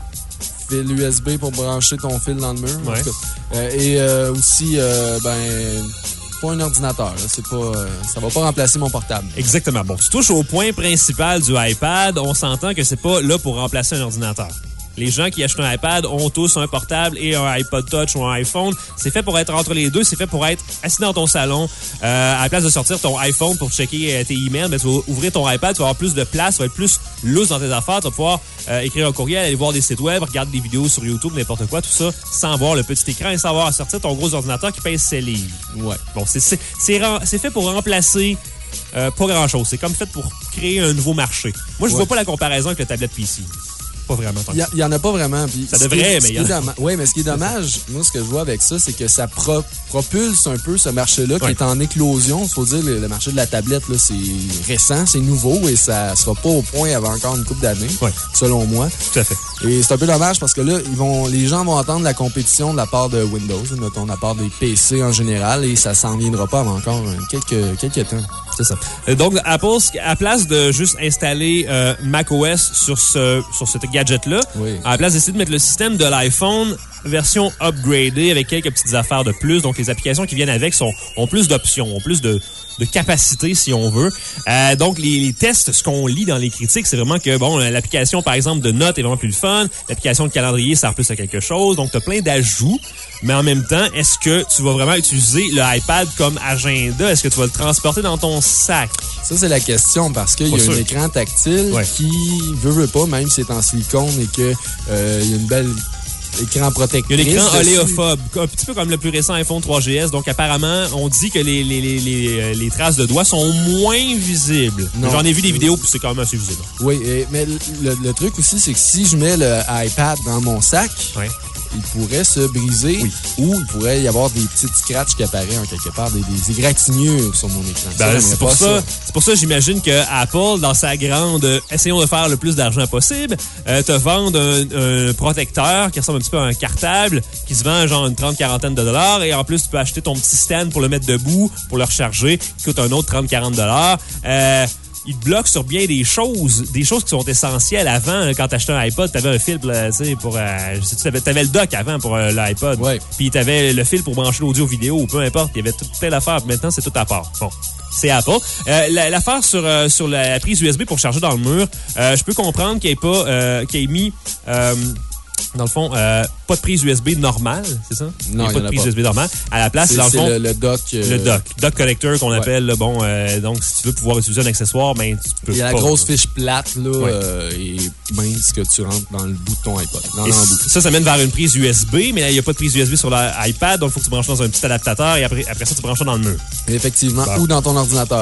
fil U S B pour brancher ton fil dans le mur. en Ouais. tout cas. Euh, et euh, aussi, euh, ben, pas un ordinateur. Là. C'est pas, euh, ça va pas remplacer mon portable. Exactement. Bon, tu touches au point principal du iPad. On s'entend que c'est pas là pour remplacer un ordinateur. Les gens qui achètent un iPad ont tous un portable et un iPod Touch ou un iPhone. C'est fait pour être entre les deux. C'est fait pour être assis dans ton salon. Euh, à la place de sortir ton iPhone pour checker euh, tes emails, ben, tu vas ouvrir ton iPad, tu vas avoir plus de place, tu vas être plus loose dans tes affaires. Tu vas pouvoir euh, écrire un courriel, aller voir des sites web, regarder des vidéos sur YouTube, n'importe quoi, tout ça, sans voir le petit écran et sans avoir à sortir ton gros ordinateur qui pèse ses livres. Ouais. Bon, c'est, c'est, c'est, ren- c'est fait pour remplacer euh, pas grand-chose. C'est comme fait pour créer un nouveau marché. Moi, je Ouais. vois pas la comparaison avec le tablette P C. Pas vraiment. tant que Il y en a pas vraiment. Puis Ça ce qui devrait, est- ce mais qui il y en est a dommage- Oui, mais ce qui est dommage, moi, ce que je vois avec ça, c'est que ça pro- propulse un peu ce marché-là qui Ouais. est en éclosion. Il faut dire, le, le marché de la tablette, là, c'est récent, c'est nouveau et ça sera pas au point avant encore une couple d'années, Ouais. selon moi. Tout à fait. Et c'est un peu dommage parce que là, ils vont, les gens vont entendre la compétition de la part de Windows, mettons, de la part des P C en général, et ça s'en viendra pas avant encore euh, quelques, quelques temps. C'est ça. Euh, Donc, Apple, à place de juste installer euh, macOS sur ce, sur ce gadget-là, Oui. à la place d'essayer de mettre le système de l'iPhone version upgradée avec quelques petites affaires de plus. Donc, les applications qui viennent avec sont, ont plus d'options, ont plus de, de capacité, si on veut. Euh, donc, les, les tests, ce qu'on lit dans les critiques, c'est vraiment que, bon, l'application, par exemple, de notes est vraiment plus le fun. L'application de calendrier sert plus à quelque chose. Donc, tu as plein d'ajouts. Mais en même temps, est-ce que tu vas vraiment utiliser le iPad comme agenda? Est-ce que tu vas le transporter dans ton sac? Ça, c'est la question parce qu'il y Pas a sûr. un écran tactile Ouais. qui veut, veut pas, même si c'est en silicone et que euh, il y a une belle écran protectrice. Il y a l'écran dessus. oléophobe, un petit peu comme le plus récent iPhone trois G S. Donc, apparemment, on dit que les, les, les, les, les traces de doigts sont moins visibles. Non. J'en ai vu des vidéos, puis c'est quand même assez visible. Oui, et- mais le, le truc aussi, c'est que si je mets le iPad dans mon sac, Ouais. il pourrait se briser Oui. ou il pourrait y avoir des petites scratches qui apparaissent en quelque part, des, des égratignures sur mon écran. Ça, Ben, j'aimerais c'est pour pas ça, c'est pour ça, j'imagine que Apple, dans sa grande euh, essayons de faire le plus d'argent possible, euh, te vende un, un protecteur qui ressemble un petit peu à un cartable, qui se vend genre une trente quarantaine de dollars, et en plus tu peux acheter ton petit stand pour le mettre debout, pour le recharger, qui coûte un autre trente quarante dollars. Euh, il te bloque sur bien des choses, des choses qui sont essentielles. Avant, quand tu achetais un iPod, tu avais un fil, là, tu sais, pour, euh, je sais, tu avais, t'avais le dock avant pour euh, l'iPod. Ouais. Puis tu avais le fil pour brancher l'audio vidéo ou peu importe. Il y avait toute telle affaire. Maintenant, c'est tout à part. Bon. C'est Apple. Euh, la- l'affaire sur euh, sur la prise U S B pour charger dans le mur, euh, je peux comprendre qu'il n'y ait pas, euh, qu'il ait mis, euh, dans le fond, euh, pas de prise U S B normale, c'est ça? Il y a Non, pas il y en de a prise pas. U S B normale. À la place, C'est dans le c'est fond, le, le dock. euh, le dock. Dock connector qu'on Ouais. appelle, là, bon, euh, donc si tu veux pouvoir utiliser un accessoire, ben tu peux Il y a pas. la grosse fiche plate, là, Ouais. euh, et mince que tu rentres dans le bout de ton iPod. Dans Et l'embout. ça, ça mène vers une prise U S B, mais là, il n'y a pas de prise U S B sur l'iPad, donc il faut que tu branches dans un petit adaptateur et après, après ça, tu branches ça dans le mur. Effectivement. Bon. Ou dans ton ordinateur.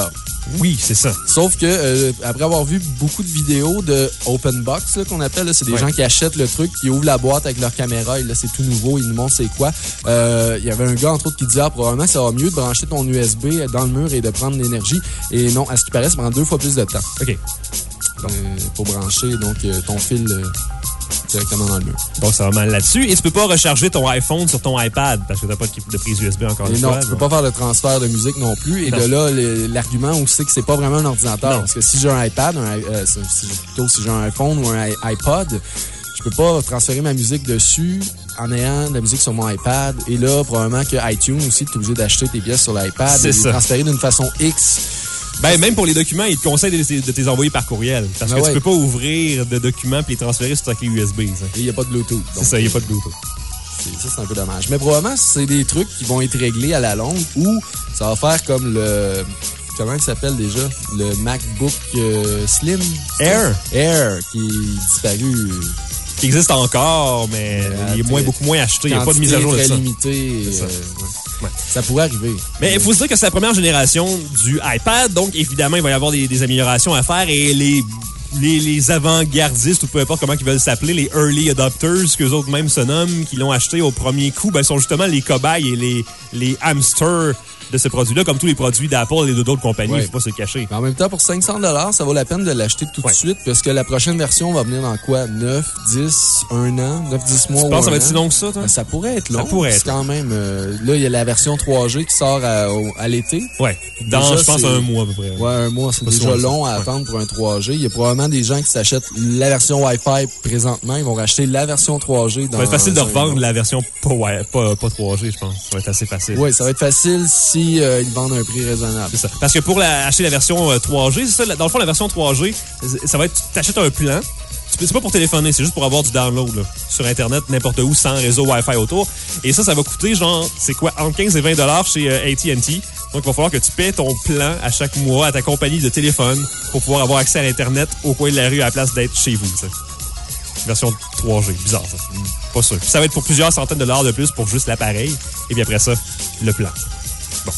Oui, c'est ça. Sauf que, euh, après avoir vu beaucoup de vidéos de open box, là, qu'on appelle, là, c'est des ouais. gens qui achètent le truc, qui ouvrent la boîte avec leur caméra, et là, c'est tout nouveau, ils nous montrent c'est quoi. Euh, il y avait un gars, entre autres, qui disait, ah, probablement, ça va mieux de brancher ton U S B dans le mur et de prendre l'énergie. Et non, à ce qui paraît, ça prend deux fois plus de temps. OK. Euh, pour brancher, donc, euh, ton fil... Euh, directement dans le mur. Donc, ça va mal là-dessus. Et tu peux pas recharger ton iPhone sur ton iPad parce que t'as pas de prise U S B encore une non, fois. tu peux pas faire de transfert de musique non plus. Et non. de là, le, l'argument aussi, c'est que c'est pas vraiment un ordinateur. Non. Parce que si j'ai un iPad, un, euh, si, plutôt si j'ai un iPhone ou un iPod, je peux pas transférer ma musique dessus en ayant de la musique sur mon iPad. Et là, probablement que iTunes aussi, tu es obligé d'acheter tes pièces sur l'iPad c'est et ça. les transférer d'une façon X. Ben, même pour les documents, ils te conseillent de, de, de te les envoyer par courriel. Parce ben que ouais. tu peux pas ouvrir de documents puis les transférer sur ta clé U S B. Ça. Et il n'y a pas de Bluetooth. C'est ça, il n'y a pas de Bluetooth. C'est, ça, c'est un peu dommage. Mais probablement, c'est des trucs qui vont être réglés à la longue ou ça va faire comme le... Comment il s'appelle déjà? Le MacBook euh, Slim? Air. Air, qui est disparu... Qui existe encore, mais euh, il est moins, beaucoup moins acheté. Il n'y a pas de mise à jour de ça. Limitée, c'est ça. Euh, ouais. Ouais. Ça pourrait arriver. Mais il faut se dire que c'est la première génération du iPad, donc évidemment, il va y avoir des, des améliorations à faire et les, les, les avant-gardistes, ou peu importe comment ils veulent s'appeler, les early adopters, qu'eux autres même se nomment, qui l'ont acheté au premier coup, ben, sont justement les cobayes et les, les hamsters de ce produit-là, comme tous les produits d'Apple et d'autres compagnies, il ouais. ne faut pas se le cacher. Mais en même temps, pour cinq cents dollars, ça vaut la peine de l'acheter tout ouais. de suite, parce que la prochaine version va venir dans quoi? neuf, dix, un an, neuf, dix mois. Tu penses que ça va être si long que ça, toi? Ben, ça pourrait être long. Ça pourrait être. C'est quand même, euh, là, il y a la version trois G qui sort à, à l'été. Ouais. Dans, déjà, je pense, c'est... un mois à peu près. Ouais, un mois. C'est pas déjà long à ouais. attendre pour un trois G. Il y a probablement des gens qui s'achètent la version Wi-Fi présentement. Ils vont racheter la version trois G. Dans ça va être facile de revendre la version pas, ouais, pas, pas trois G, je pense. Ça va être assez facile. Oui, ça va être facile si euh, ils vendent un prix raisonnable. C'est ça. Parce que pour la, acheter la version euh, trois G, c'est ça, dans le fond, la version trois G, ça va être, tu t'achètes un plan. C'est pas pour téléphoner, c'est juste pour avoir du download là, sur Internet, n'importe où, sans réseau Wi-Fi autour. Et ça, ça va coûter genre, c'est quoi, entre quinze et vingt dollars chez euh, A T and T. Donc, il va falloir que tu paies ton plan à chaque mois à ta compagnie de téléphone pour pouvoir avoir accès à l'Internet au coin de la rue à la place d'être chez vous. Ça. Version trois G. Bizarre, ça. Mm. Pas sûr. Puis ça va être pour plusieurs centaines de dollars de plus pour juste l'appareil. Et puis après ça, le plan. Bon.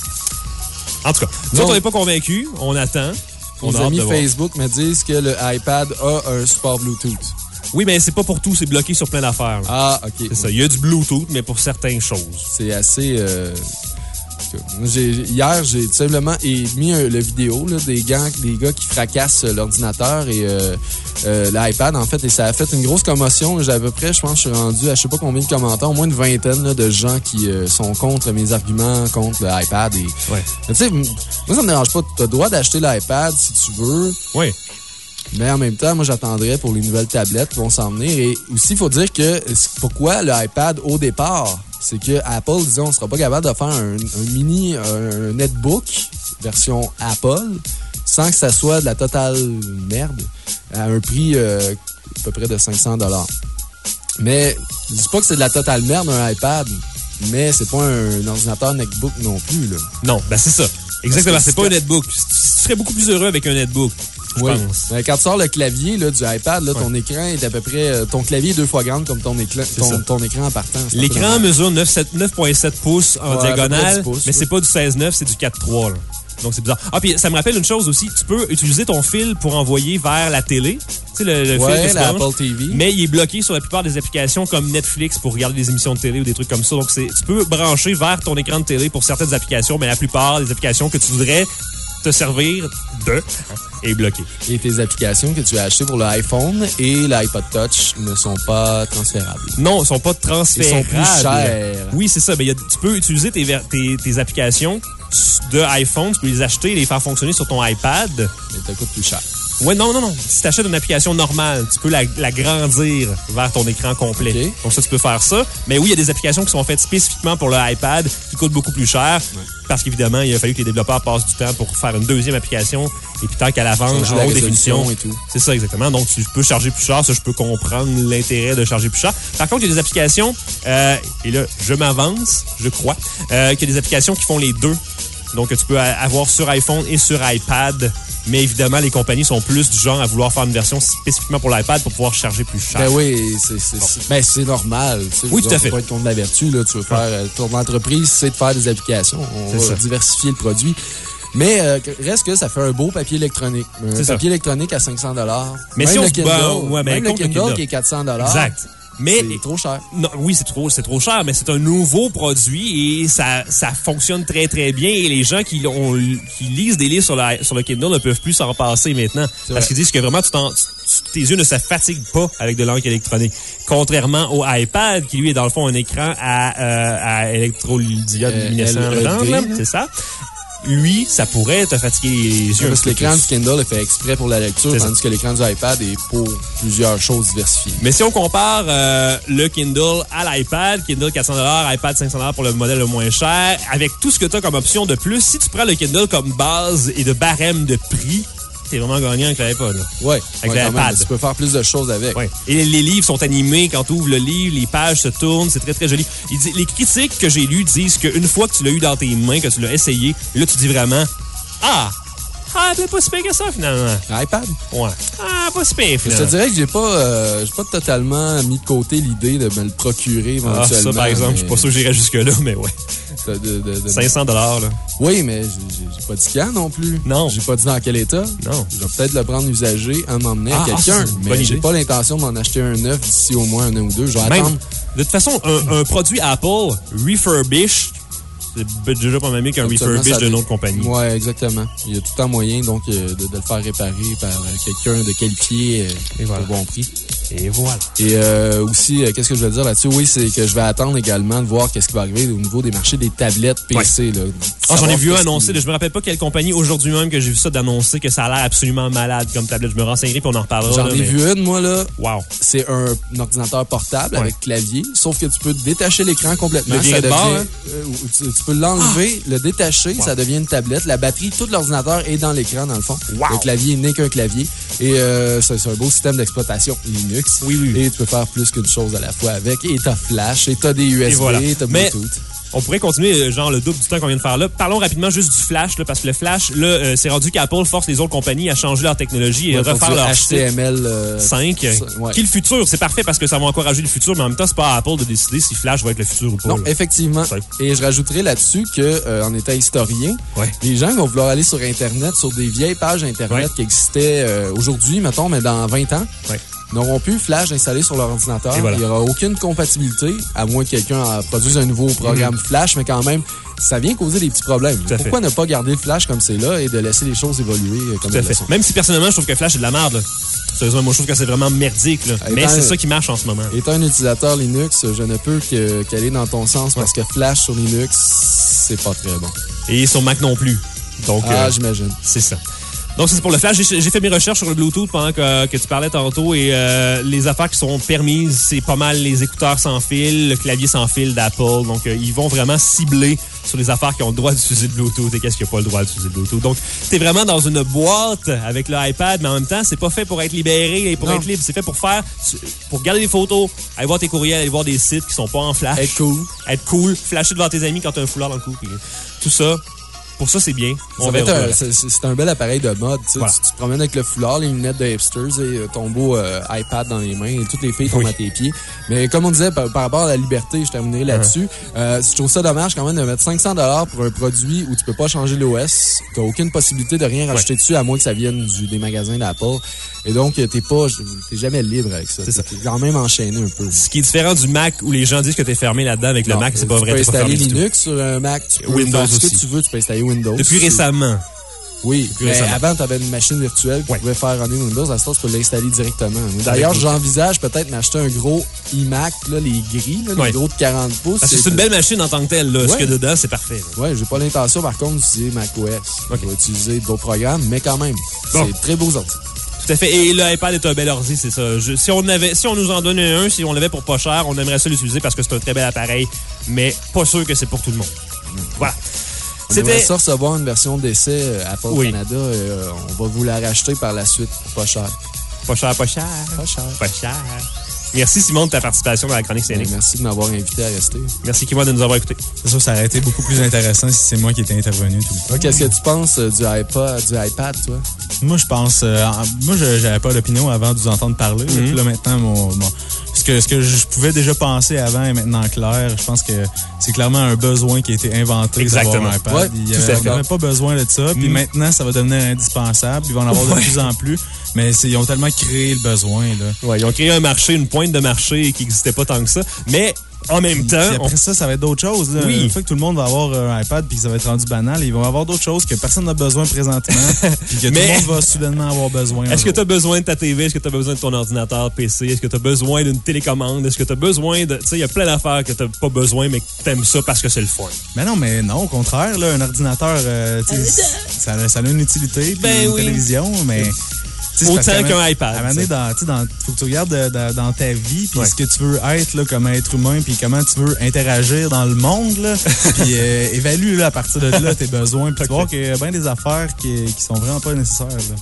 En tout cas, nous autres, on n'est pas convaincus. On attend. On Les amis Facebook me disent que le iPad a un support Bluetooth. Oui, mais c'est pas pour tout. C'est bloqué sur plein d'affaires. Là. Ah, OK. C'est oui. ça. Il y a du Bluetooth, mais pour certaines choses. C'est assez... Euh... J'ai, hier, j'ai tout simplement mis un, le vidéo là, des, gars, des gars qui fracassent l'ordinateur et euh, euh, l'iPad, en fait, et ça a fait une grosse commotion. J'ai à peu près, je pense, je suis rendu à je sais pas combien de commentaires, au moins une vingtaine là, de gens qui euh, sont contre mes arguments, contre l'iPad. Et, ouais. Tu sais, moi, ça me dérange pas. Tu as le droit d'acheter l'iPad si tu veux. Oui. Mais en même temps, moi, j'attendrais pour les nouvelles tablettes qui vont s'en venir. Et aussi, il faut dire que pourquoi l'iPad, au départ, c'est que Apple disait on ne sera pas capable de faire un, un mini, un, un netbook version Apple sans que ça soit de la totale merde à un prix euh, à peu près de cinq cents dollars. Mais je dis pas que c'est de la totale merde un iPad, mais c'est pas un, un ordinateur netbook non plus. Là. Non, ben c'est ça. Exactement, c'est pas un netbook. Tu serais beaucoup plus heureux avec un netbook. Je oui. pense. Mais quand tu sors le clavier là, du iPad, là, ouais. ton écran est à peu près... Ton clavier est deux fois grand comme ton, éclan, ton, ton écran en partant. L'écran mesure neuf virgule sept pouces en ouais, diagonale, pouces, mais oui. c'est pas du seize neuf, c'est du quatre trois. Là. Donc, c'est bizarre. Ah, puis ça me rappelle une chose aussi. Tu peux utiliser ton fil pour envoyer vers la télé. Tu sais, le, le ouais, fil que la tu Apple T V. Mais il est bloqué sur la plupart des applications comme Netflix pour regarder des émissions de télé ou des trucs comme ça. Donc, c'est, tu peux brancher vers ton écran de télé pour certaines applications, mais la plupart des applications que tu voudrais te servir de est bloqué. Et tes applications que tu as achetées pour l'iPhone et l'iPod Touch ne sont pas transférables. Non, ne sont pas transférables. Ils sont plus chers. Oui, c'est ça. Ben, y a, tu peux utiliser tes, tes, tes applications de iPhone, tu peux les acheter et les faire fonctionner sur ton iPad. Mais ça coûte plus cher. Oui, non, non, non. Si tu achètes une application normale, tu peux la, la grandir vers ton écran complet. Okay. Donc ça, tu peux faire ça. Mais oui, il y a des applications qui sont faites spécifiquement pour le iPad qui coûtent beaucoup plus cher. Ouais. Parce qu'évidemment, il a fallu que les développeurs passent du temps pour faire une deuxième application et puis tant qu'à la vendre en haute définition. Et tout. C'est ça, exactement. Donc, tu peux charger plus cher. Ça, je peux comprendre l'intérêt de charger plus cher. Par contre, il y a des applications, euh, et là, je m'avance, je crois, euh, qu'il y a des applications qui font les deux. Donc, tu peux avoir sur iPhone et sur iPad. Mais évidemment, les compagnies sont plus du genre à vouloir faire une version spécifiquement pour l'iPad pour pouvoir charger plus cher. Ben oui, c'est, c'est, bon. c'est, ben c'est normal. Oui, tout à fait. Tu peux pas être contre la vertu. Là. Tu veux faire, ton entreprise, c'est de faire des applications. On c'est va ça. diversifier le produit. Mais euh, reste que ça fait un beau papier électronique. Un C'est papier ça. électronique à cinq cents dollars. Mais même si on le se Kindle, bat- ouais, mais même le contre le Kindle, Kindle. qui est quatre cents dollars. Exact. Mais C'est trop cher. Non, oui, c'est trop, c'est trop cher, mais c'est un nouveau produit et ça, ça fonctionne très, très bien. Et les gens qui, ont, qui lisent des livres sur, la, sur le Kindle ne peuvent plus s'en passer maintenant. Parce vrai. qu'ils disent que vraiment, tu t'en, tu- tes yeux ne se fatiguent pas avec de l'encre électronique. Contrairement au iPad, qui lui est dans le fond un écran à, euh, à électroluminescence, Euh, luminescent, L E D, là, là. c'est ça. Lui, ça pourrait te fatiguer les yeux. Parce que un peu l'écran plus. du Kindle est fait exprès pour la lecture, C'est ça. tandis que l'écran du iPad est pour plusieurs choses diversifiées. Mais si on compare euh, le Kindle à l'iPad, Kindle quatre cents dollars, iPad cinq cents dollars pour le modèle le moins cher, avec tout ce que tu as comme option de plus, si tu prends le Kindle comme base et de barème de prix, t'es vraiment gagnant avec l'iPad. là. Ouais, Avec ouais, quand l'iPad. même, tu peux faire plus de choses avec. Ouais. Et les livres sont animés. Quand tu ouvres le livre, les pages se tournent. C'est très, très joli. Il dit- les critiques que j'ai lues disent qu'une fois que tu l'as eu dans tes mains, que tu l'as essayé, là, tu dis vraiment « Ah! Ah, c'est pas si pire que ça, finalement. iPad? » Ouais. Ah, pas si pire, Je te finalement. dirais que j'ai pas, euh, j'ai pas totalement mis de côté l'idée de me le procurer Ah, éventuellement. ça, par exemple, je suis pas sûr que j'irais jusque-là, mais ouais. de- de- de- de- cinq cents dollars là. Oui, mais j'ai- j'ai j'ai pas dit quand non plus. Non. J'ai pas dit dans quel état. Non. Je vais peut-être le prendre usagé à m'emmener Ah, à quelqu'un. ah, c'est une bonne mais j'ai idée. pas l'intention d'en acheter un neuf d'ici au moins un an ou deux. Je vais Même, attendre. de toute façon, un, un produit Apple refurbish, c'est déjà pas même qu'un Absolument, refurbish ça d'une dé- autre compagnie. Ouais, exactement. Il y a tout le temps moyen donc euh, de, de le faire réparer par euh, quelqu'un de qualifié euh, Et voilà. au bon prix. Et voilà. Et euh, aussi, euh, qu'est-ce que je veux dire là-dessus? Oui, c'est que je vais attendre également de voir qu'est-ce qui va arriver au niveau des marchés des tablettes P C. Là. Ah, j'en ai Savoir vu un qu'est-ce annoncer, qui- là, je me rappelle pas quelle compagnie aujourd'hui même que j'ai vu ça d'annoncer que ça a l'air absolument malade comme tablette. Je me renseignerai puis on en reparlera. J'en là, ai mais- vu une, moi, là. Wow. C'est un, un ordinateur portable Ouais. avec clavier, sauf que tu peux détacher l'écran complètement. Le virer ça de bord, devient- hein? euh, ou tu, tu peux l'enlever, le détacher, ça devient une tablette. La batterie, tout l'ordinateur est dans l'écran, dans le fond. Wow. Le clavier n'est qu'un clavier. Et euh, c'est c'est un beau système d'exploitation Linux. Oui, oui. Et tu peux faire plus qu'une chose à la fois avec. Et t'as Flash, et t'as des U S B, Et voilà. t'as Mais- Bluetooth. On pourrait continuer, euh, genre, le double du temps qu'on vient de faire là. Parlons rapidement juste du Flash, là, parce que le Flash, là, euh, c'est rendu qu'Apple force les autres compagnies à changer leur technologie et Ouais, refaire faut dire leur H T M L site euh, cinq, ouais. qui est le futur. C'est parfait parce que ça va encourager le futur, mais en même temps, c'est pas à Apple de décider si Flash va être le futur ou pas. Non, là. effectivement. Ouais. Et je rajouterais là-dessus que, euh, en étant historien, Ouais. les gens vont vouloir aller sur Internet, sur des vieilles pages Internet Ouais. qui existaient euh, aujourd'hui, mettons, mais dans vingt ans, Ouais. n'auront plus Flash installé sur leur ordinateur. Et voilà. Il n'y aura aucune compatibilité, à moins que quelqu'un euh, produise un nouveau programme Flash, mais quand même, ça vient causer des petits problèmes. Tout à Pourquoi ne pas garder le Flash comme c'est là et de laisser les choses évoluer euh, comme Tout à elles le fait. sont? Même si personnellement, je trouve que Flash c'est de la merde. Là. Sérieusement, moi, je trouve que c'est vraiment merdique. Là. Ah, Mais étant- c'est ça qui marche en ce moment. Étant un utilisateur Linux, je ne peux que- qu'aller dans ton sens parce que Flash sur Linux, c'est pas très bon. Et sur Mac non plus. Donc, Ah, euh, j'imagine. c'est ça. Donc, ça, c'est pour le Flash. J'ai j'ai fait mes recherches sur le Bluetooth pendant que, que tu parlais tantôt et euh, les affaires qui sont permises, c'est pas mal les écouteurs sans fil, le clavier sans fil d'Apple. Donc, euh, ils vont vraiment cibler sur les affaires qui ont le droit d'utiliser le Bluetooth et qu'est-ce qui n'a pas le droit d'utiliser le Bluetooth. Donc, t'es vraiment dans une boîte avec l'iPad, mais en même temps, c'est pas fait pour être libéré et pour Non. être libre. C'est fait pour faire, pour garder des photos, aller voir tes courriels, aller voir des sites qui sont pas en Flash. Être cool. Être cool, flasher devant tes amis quand t'as un foulard dans le cou. puis tout ça, pour ça, c'est bien. On Ça va être verra. un- c'est c'est un bel appareil de mode. Tu, sais. Voilà. Tu- tu te promènes avec le foulard, les lunettes de hipsters et euh, ton beau euh, iPad dans les mains et toutes les filles tombent Oui. à tes pieds. Mais comme on disait, par, par rapport à la liberté, je terminerai là-dessus. Euh, je trouve ça dommage quand même de mettre cinq cents dollars pour un produit où tu peux pas changer l'O S. Tu n'as aucune possibilité de rien rajouter dessus à moins que ça vienne du, des magasins d'Apple. Et donc, t'es pas, t'es jamais libre avec ça. C'est ça. T'es quand même enchaîné un peu. Ce qui est différent du Mac où les gens disent que t'es fermé là-dedans avec le Non, Mac, c'est pas vrai. Tu peux t'es pas installer fermé du tout. Linux sur un Mac. Tu peux Windows faire ce que aussi. tu veux. Tu peux installer Windows. Depuis Tu- récemment. Oui, Depuis mais récemment. avant, tu avais une machine virtuelle qui Ouais. pouvait faire runner Windows. À ce temps, tu peux l'installer directement. D'ailleurs, Avec- j'envisage peut-être m'acheter un gros iMac, là, les gris, là, Ouais. les gros de quarante pouces. Parce que c'est une belle machine en tant que telle. Là. Ce Ouais. qu'il y a dedans, c'est parfait. là. Ouais, j'ai pas l'intention, par contre, d'utiliser macOS. Ok. Je vais utiliser d'autres programmes, mais quand même, Bon. c'est très beaux ordi. Tout à fait. Et l'iPad est un bel ordi, c'est ça. Je- si, on avait, si on nous en donnait un, si on l'avait pour pas cher, on aimerait ça l'utiliser parce que c'est un très bel appareil, mais pas sûr que c'est pour tout le monde. Voilà. On aimerait C'était... ça recevoir une version d'essai euh, Apple Oui. Canada. euh, on va vous la racheter par la suite pour pas cher. Pas cher, pas cher. Pas cher. Pas cher. Merci Simon de ta participation dans la chronique Ben, scénique. merci de m'avoir invité à rester. Merci Kimo de nous avoir écoutés. C'est sûr, ça aurait été beaucoup plus intéressant si c'est moi qui étais intervenu tout le temps. Qu'est-ce que tu penses euh, du iPad, du iPad, toi? moi, je pense... Euh, moi, je j'avais pas d'opinion avant de vous entendre parler. Mm-hmm. Puis là, maintenant, mon, mon, ce, que, ce que je pouvais déjà penser avant est maintenant clair. Je pense que c'est clairement un besoin qui a été inventé. Exactement. Un iPad. Ouais, il n'y avait, avait pas besoin de ça. Puis mm. maintenant, ça va devenir indispensable. Ils vont en avoir ouais. de plus en plus. Mais c'est, ils ont tellement créé le besoin. Là. Ouais, ils ont créé un marché, une pointe de marché qui n'existait pas tant que ça. Mais... En même temps... Puis après on... ça, ça va être d'autres choses. Là. Oui. Une fois que tout le monde va avoir un iPad puis que ça va être rendu banal, ils vont avoir d'autres choses que personne n'a besoin présentement puis que Mais... tout le monde va soudainement avoir besoin. Est-ce que tu as besoin de ta T V? Est-ce que tu as besoin de ton ordinateur P C? Est-ce que tu as besoin d'une télécommande? Est-ce que tu as besoin de... Tu sais, il y a plein d'affaires que tu n'as pas besoin, mais que tu aimes ça parce que c'est le fun. Mais non, mais non, au contraire, là, un ordinateur, euh, ça, ça a une utilité, ben une oui. télévision, mais... T'sais, autant qu'un iPad. À un moment donné, dans, dans, faut que tu regardes de, de, dans ta vie, puis ouais. ce que tu veux être là, comme être humain, puis comment tu veux interagir dans le monde, là, puis euh, évalue là, à partir de là tes besoins, puis okay. tu vas voir qu'il y a bien des affaires qui, qui sont vraiment pas nécessaires. Là.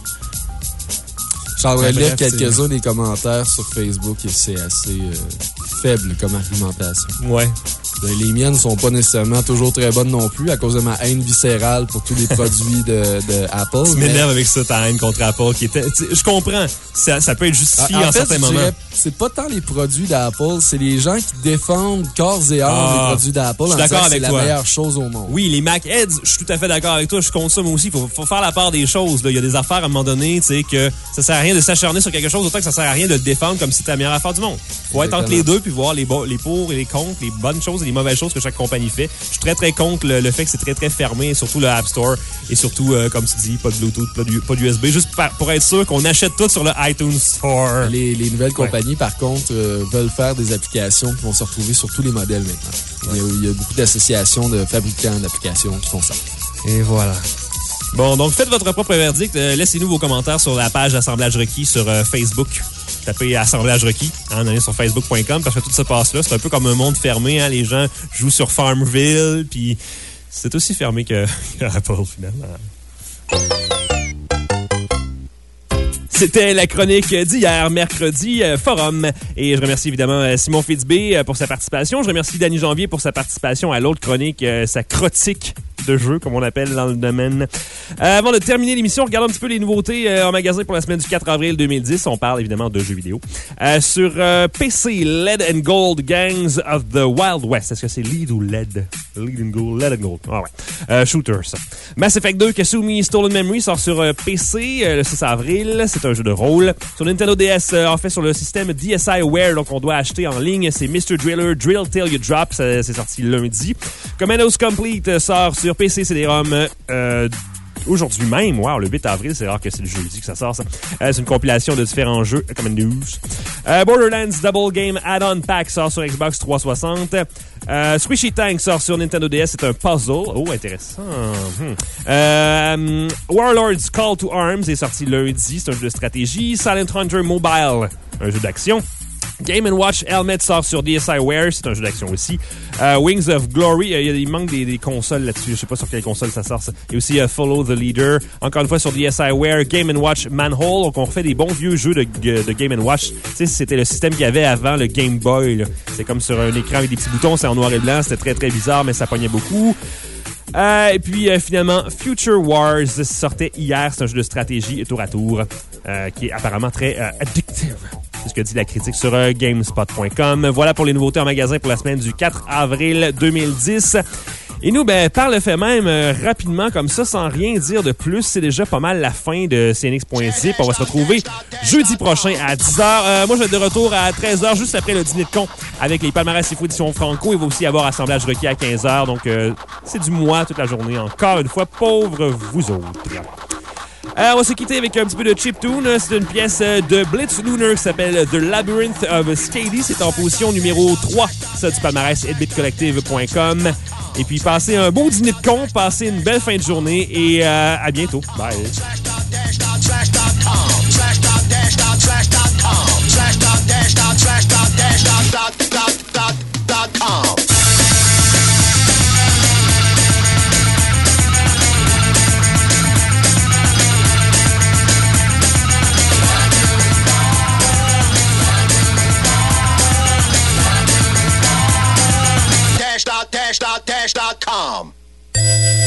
J'aimerais lire quelques-uns des commentaires sur Facebook et c'est assez euh, faible comme argumentation. Ouais. Les miennes sont pas nécessairement toujours très bonnes non plus à cause de ma haine viscérale pour tous les produits de, de Apple. Tu m'énerves avec ça, ta haine contre Apple. Qui était, je comprends, ça, ça peut être justifié en, en fait, certains moments. C'est pas tant les produits d'Apple, c'est les gens qui défendent corps et âme ah, les produits d'Apple. Je suis d'accord avec toi. C'est la meilleure chose au monde. Oui, les Mac Heads, je suis tout à fait d'accord avec toi. Je compte ça moi aussi. Il faut, faut faire la part des choses. Là. Il y a des affaires à un moment donné, tu sais, que ça sert à rien de s'acharner sur quelque chose, autant que ça sert à rien de le défendre comme si c'était la meilleure affaire du monde. Faut être entre les deux puis voir les, les pour et les contre, les bonnes choses et les mauvaises choses que chaque compagnie fait. Je suis très, très contre le, le fait que c'est très, très fermé, surtout le App Store et surtout, euh, comme tu dis, pas de Bluetooth, pas de, pas de U S B, juste par, pour être sûr qu'on achète tout sur le iTunes Store. Les, les nouvelles compagnies, ouais. par contre, euh, veulent faire des applications qui vont se retrouver sur tous les modèles maintenant. Ouais. Il, y a, il y a beaucoup d'associations de fabricants d'applications qui font ça. Et voilà. Bon, donc faites votre propre verdict. Euh, laissez-nous vos commentaires sur la page Assemblage Requis sur euh, Facebook. Tapez Assemblage Requis, hein, allez sur facebook point com parce que tout se passe là. C'est un peu comme un monde fermé. Hein, les gens jouent sur Farmville, puis c'est aussi fermé que, que Apple, finalement. C'était la chronique d'hier, mercredi, euh, Forum. Et je remercie évidemment Simon Fitzbé euh, pour sa participation. Je remercie Danny Janvier pour sa participation à l'autre chronique, euh, sa crotique de jeu, comme on appelle dans le domaine. Euh, avant de terminer l'émission, regardons un petit peu les nouveautés euh, en magasin pour la semaine du quatre avril deux mille dix. On parle évidemment de jeux vidéo. Euh, sur euh, P C, Lead and Gold Gangs of the Wild West. Est-ce que c'est Lead ou Lead? Lead and Gold, Lead and Gold. Ah ouais. Euh, shooter, ça. Mass Effect deux, Kasumi Stolen Memory sort sur euh, P C euh, le six avril. C'est un jeu de rôle. Sur Nintendo D S, euh, en fait, sur le système D S I Ware, donc on doit acheter en ligne, c'est mister Driller Drill Till You Drop. Ça, c'est sorti lundi. Commandos Complete euh, sort sur P C, C D-ROM euh, aujourd'hui même. Wow, le huit avril, c'est rare que c'est le jeudi que ça sort, ça. Euh, c'est une compilation de différents jeux, comme news. Euh, Borderlands Double Game Add-on Pack sort sur Xbox trois cent soixante. Euh, Squishy Tank sort sur Nintendo D S, c'est un puzzle. Oh, intéressant. Hmm. Euh, Warlords Call to Arms est sorti lundi, c'est un jeu de stratégie. Silent Hunter Mobile, un jeu d'action. Game and Watch Helmet sort sur D S I Ware, c'est un jeu d'action aussi. Uh, Wings of Glory, euh, il manque des, des consoles là-dessus, je sais pas sur quelle console ça sort. Ça. Il y a aussi uh, Follow the Leader, encore une fois sur D S I Ware. Game and Watch Manhole, donc on refait des bons vieux jeux de, de Game and Watch. Tu sais, c'était le système qu'il y avait avant le Game Boy. Là. C'est comme sur un écran avec des petits boutons, c'est en noir et blanc, c'était très très bizarre, mais ça pognait beaucoup. Euh, et puis euh, finalement, Future Wars sortait hier, c'est un jeu de stratégie tour à tour euh, qui est apparemment très euh, addictive. C'est ce que dit la critique sur euh, GameSpot point com. Voilà pour les nouveautés en magasin pour la semaine du quatre avril deux mille dix. Et nous, ben, par le fait même, euh, rapidement, comme ça, sans rien dire de plus, c'est déjà pas mal la fin de C N X point zip. On va se retrouver jeudi prochain à dix heures. Euh, moi, je vais être de retour à treize heures, juste après le dîner de con, avec les palmarès et fou édition Franco. Il va aussi y avoir Assemblage Requis à quinze heures. Donc, euh, c'est du mois toute la journée. Encore une fois, pauvres vous autres. Euh, on va se quitter avec un petit peu de chiptune. C'est une pièce de Blitz Lunar qui s'appelle The Labyrinth of Skady. C'est en position numéro trois, ça, du palmarès eight bit collective point com. Et puis, passez un beau dîner de con, passez une belle fin de journée et euh, à bientôt. Bye. dash dot dash dot dash dot com